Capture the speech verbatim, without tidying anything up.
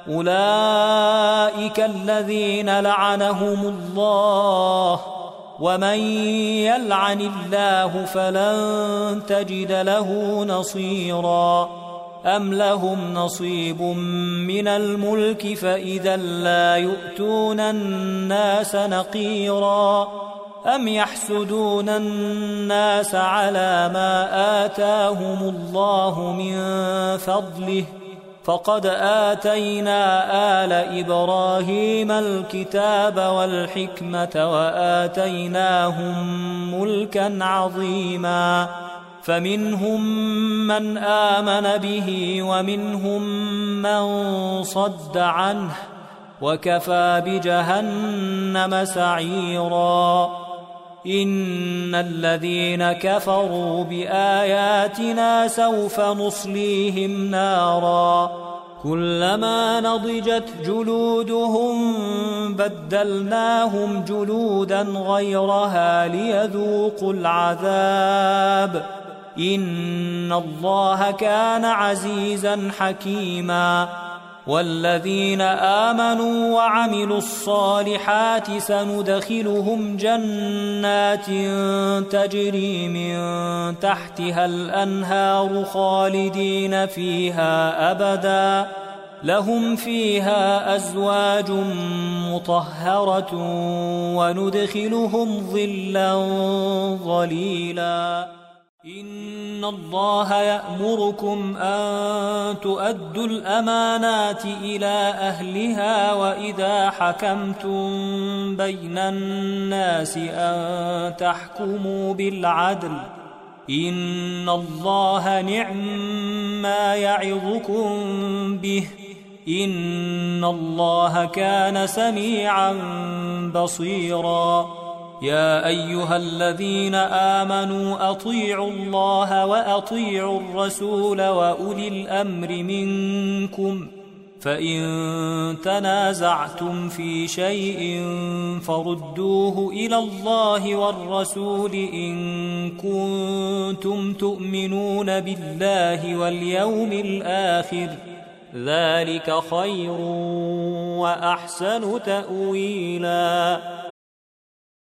أولئك الذين لعنهم الله، ومن يلعن الله فلن تجد له نصيرا. أم لهم نصيب من الملك فإذا لا يؤتون الناس نقيرا. أم يحسدون الناس على ما آتاهم الله من فضله، فقد آتينا آل إبراهيم الكتاب والحكمة وآتيناهم ملكا عظيما، فمنهم من آمن به ومنهم من صد عنه، وكفى بجهنم سعيرا. إن الذين كفروا بآياتنا سوف نصليهم نارا كلما نضجت جلودهم بدلناهم جلودا غيرها ليذوقوا العذاب. إن الله كان عزيزا حكيما. والذين آمنوا وعملوا الصالحات سندخلهم جنات تجري من تحتها الأنهار خالدين فيها أبدا، لهم فيها أزواج مطهرة وندخلهم ظلا ظليلا. إن الله يأمركم أن تؤدوا الأمانات إلى أهلها وإذا حكمتم بين الناس أن تحكموا بالعدل. إن الله نعم ما يعظكم به، إن الله كان سميعا بصيرا. يا أيها الذين آمنوا أطيعوا الله وأطيعوا الرسول وأولي الأمر منكم، فإن تنازعتم في شيء فردوه إلى الله والرسول إن كنتم تؤمنون بالله واليوم الآخر، ذلك خير وأحسن تأويلا.